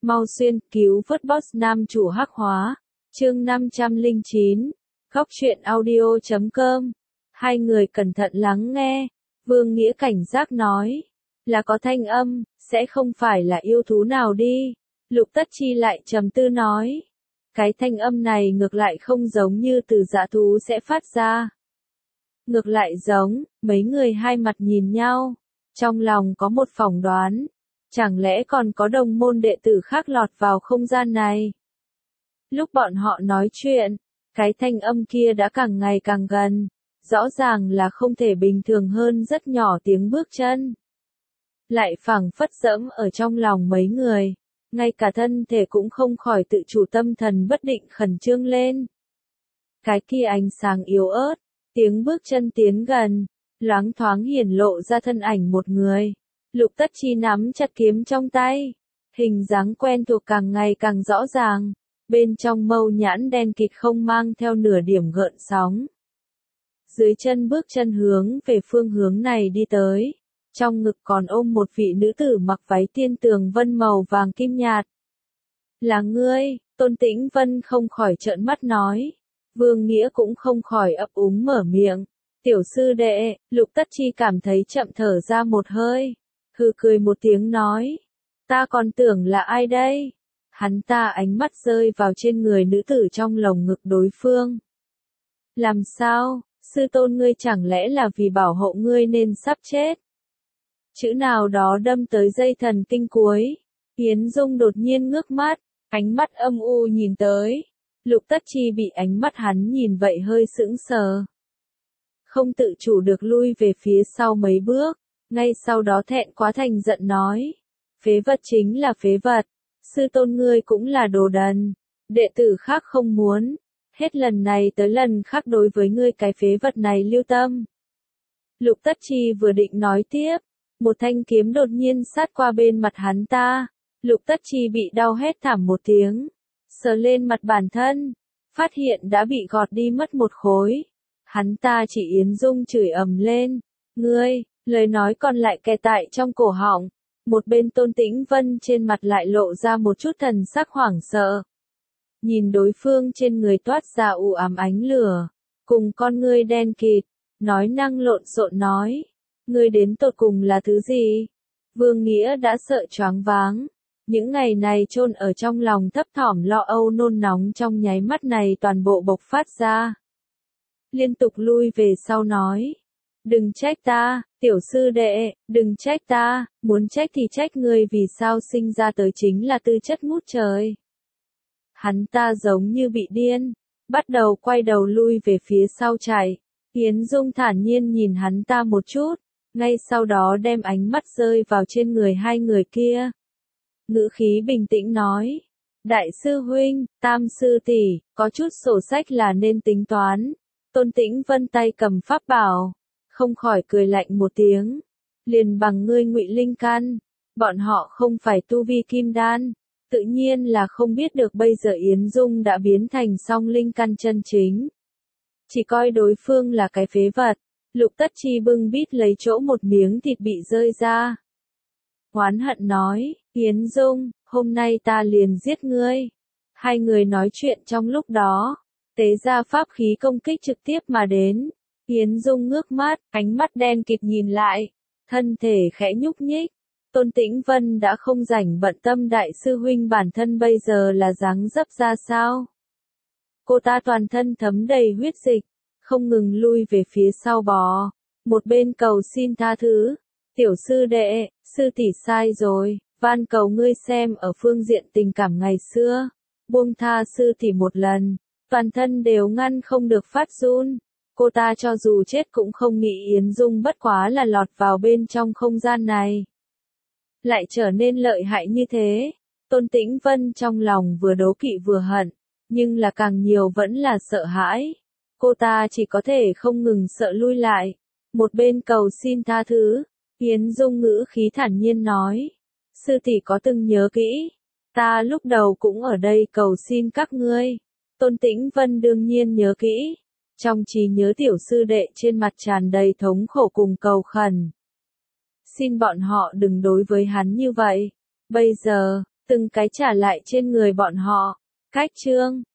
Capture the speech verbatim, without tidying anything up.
Mau xuyên cứu vớt boss nam chủ hắc hóa. Chương năm trăm lẻ chín. Góc truyện audio chấm com. Hai người cẩn thận lắng nghe. Vương Nghĩa cảnh giác nói. Là có thanh âm, sẽ không phải là yêu thú nào đi. Lục Tất Chi lại trầm tư nói. Cái thanh âm này ngược lại không giống như từ dã thú sẽ phát ra. Ngược lại giống, mấy người hai mặt nhìn nhau. Trong lòng có một phỏng đoán. Chẳng lẽ còn có đồng môn đệ tử khác lọt vào không gian này? Lúc bọn họ nói chuyện, cái thanh âm kia đã càng ngày càng gần. Rõ ràng là không thể bình thường hơn rất nhỏ tiếng bước chân. Lại phảng phất dẫm ở trong lòng mấy người. Ngay cả thân thể cũng không khỏi tự chủ tâm thần bất định khẩn trương lên. Cái kia ánh sáng yếu ớt, tiếng bước chân tiến gần, loáng thoáng hiển lộ ra thân ảnh một người. Lục Tất Chi nắm chặt kiếm trong tay, hình dáng quen thuộc càng ngày càng rõ ràng, bên trong mâu nhãn đen kịt không mang theo nửa điểm gợn sóng. Dưới chân bước chân hướng về phương hướng này đi tới, trong ngực còn ôm một vị nữ tử mặc váy tiên tường vân màu vàng kim nhạt. Là ngươi, Tôn Tĩnh Vân không khỏi trợn mắt nói. Vương Nghĩa cũng không khỏi ấp úng mở miệng. Tiểu sư đệ, Lục Tất Chi cảm thấy chậm thở ra một hơi. Hừ cười một tiếng nói. Ta còn tưởng là ai đây? Hắn ta ánh mắt rơi vào trên người nữ tử trong lồng ngực đối phương. Làm sao, sư tôn ngươi chẳng lẽ là vì bảo hộ ngươi nên sắp chết? Chữ nào đó đâm tới dây thần kinh cuối. Yến Dung đột nhiên ngước mắt, ánh mắt âm u nhìn tới. Lục Tất Chi bị ánh mắt hắn nhìn vậy hơi sững sờ. Không tự chủ được lui về phía sau mấy bước, ngay sau đó thẹn quá thành giận nói. Phế vật chính là phế vật, sư tôn ngươi cũng là đồ đần, đệ tử khác không muốn, hết lần này tới lần khác đối với ngươi cái phế vật này lưu tâm. Lục Tất Chi vừa định nói tiếp, một thanh kiếm đột nhiên sát qua bên mặt hắn ta, Lục Tất Chi bị đau hét thảm một tiếng, sờ lên mặt bản thân, phát hiện đã bị gọt đi mất một khối. Hắn ta chỉ Yến Dung chửi ầm lên, ngươi, lời nói còn lại kẹt tại trong cổ họng. Một bên Tôn Tĩnh Vân trên mặt lại lộ ra một chút thần sắc hoảng sợ. Nhìn đối phương trên người toát ra u ám ánh lửa, cùng con ngươi đen kịt, nói năng lộn xộn nói, ngươi đến tột cùng là thứ gì? Vương Nghĩa đã sợ choáng váng. Những ngày này chôn ở trong lòng thấp thỏm lo âu nôn nóng trong nháy mắt này toàn bộ bộc phát ra. Liên tục lui về sau nói. Đừng trách ta, tiểu sư đệ, đừng trách ta, muốn trách thì trách ngươi vì sao sinh ra tới chính là tư chất ngút trời. Hắn ta giống như bị điên, bắt đầu quay đầu lui về phía sau chạy. Yến Dung thản nhiên nhìn hắn ta một chút, ngay sau đó đem ánh mắt rơi vào trên người hai người kia. Ngữ khí bình tĩnh nói, đại sư huynh, tam sư tỷ, có chút sổ sách là nên tính toán. Tôn Tĩnh Vân tay cầm pháp bảo, không khỏi cười lạnh một tiếng, liền bằng ngươi ngụy linh căn, bọn họ không phải tu vi kim đan, tự nhiên là không biết được bây giờ Yến Dung đã biến thành song linh căn chân chính. Chỉ coi đối phương là cái phế vật, Lục Tất Chi bưng bít lấy chỗ một miếng thịt bị rơi ra. Oán hận nói, Yến Dung, hôm nay ta liền giết ngươi. Hai người nói chuyện trong lúc đó, tế ra pháp khí công kích trực tiếp mà đến. Yến Dung ngước mắt, ánh mắt đen kịt nhìn lại, thân thể khẽ nhúc nhích. Tôn Tĩnh Vân đã không rảnh bận tâm đại sư huynh bản thân bây giờ là dáng dấp ra sao. Cô ta toàn thân thấm đầy huyết dịch, không ngừng lui về phía sau bò, một bên cầu xin tha thứ. Tiểu sư đệ, sư tỷ sai rồi, van cầu ngươi xem ở phương diện tình cảm ngày xưa, buông tha sư tỷ một lần. Toàn thân đều ngăn không được phát run. Cô ta cho dù chết cũng không nghĩ Yến Dung bất quá là lọt vào bên trong không gian này. Lại trở nên lợi hại như thế. Tôn Tĩnh Vân trong lòng vừa đố kỵ vừa hận, nhưng là càng nhiều vẫn là sợ hãi. Cô ta chỉ có thể không ngừng sợ lui lại. Một bên cầu xin tha thứ, Yến Dung ngữ khí thản nhiên nói. Sư tỷ có từng nhớ kỹ, ta lúc đầu cũng ở đây cầu xin các ngươi. Tôn Tĩnh Vân đương nhiên nhớ kỹ, trong trí nhớ tiểu sư đệ trên mặt tràn đầy thống khổ cùng cầu khẩn. Xin bọn họ đừng đối với hắn như vậy, bây giờ, từng cái trả lại trên người bọn họ. Cách chương